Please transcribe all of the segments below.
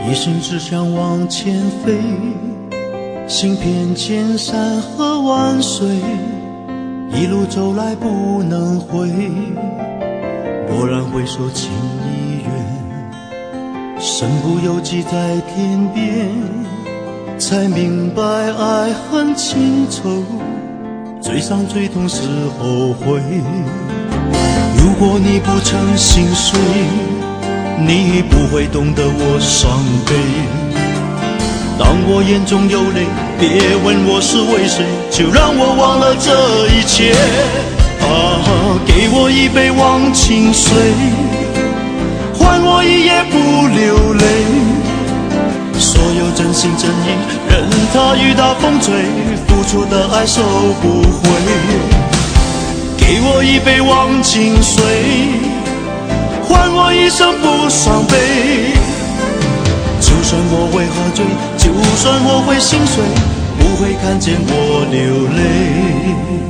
一生只想往前飞，行遍千山和万水，一路走来不能回。蓦然回首，情已远，身不由己在天边，才明白爱恨情仇，最伤最痛是后悔。如果你不曾心碎，你不会懂得我伤悲。当我眼中有泪，别问我是为谁，就让我忘了这一切。给我一杯忘情水，换我一夜不流泪。所有真心真意，任它雨打风吹，付出的爱收不回。给我一杯忘情水，换我一生不伤悲。就算我会喝醉，就算我会心碎，不会看见我流泪。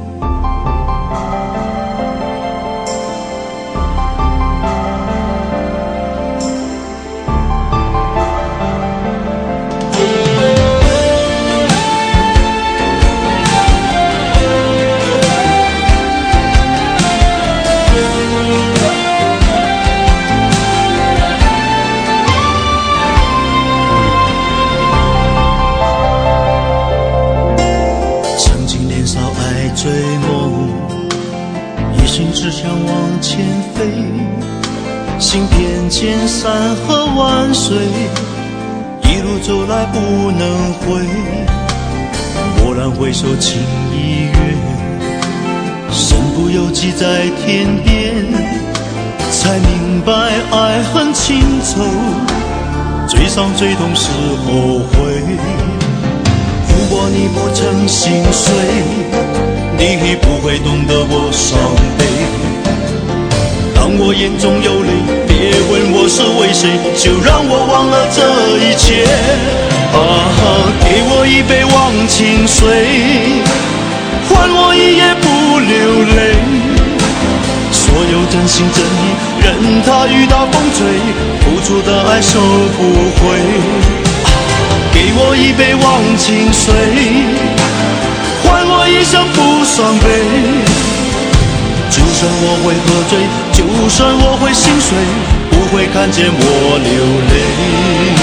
追梦，一心只想往前飞，行遍千山和万水，一路走来不能回。蓦然回首，情已远，身不由己在天边，才明白爱恨情仇，最伤最痛是后悔。如果你不曾心碎，你不会懂得我伤悲。当我眼中有泪，别问我是为谁，就让我忘了这一切。给我一杯忘情水，换我一夜不流泪。所有真心真意，任它雨打风吹，付出的爱收不回。给我一杯忘情水，换我一生不伤悲。就算我会喝醉，就算我会心碎，不会看见我流泪。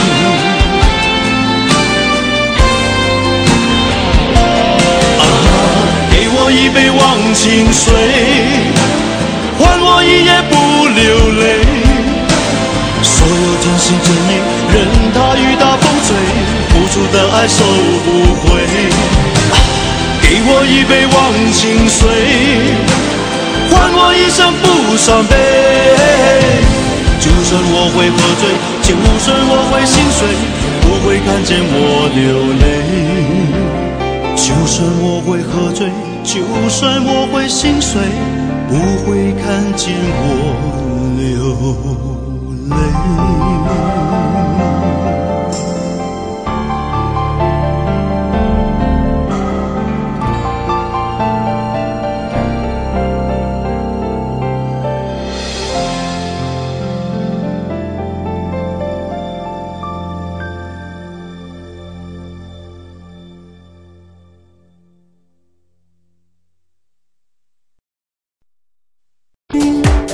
给我一杯忘情水，换我一夜不流泪。所有真心真意，任它雨打风吹，付出的爱收不回。给我一杯忘情水，换我一生不伤悲。就算我会喝醉，就算我会心碎，不会看见我流泪。就算我会喝醉，就算我会心碎，不会看见我流泪。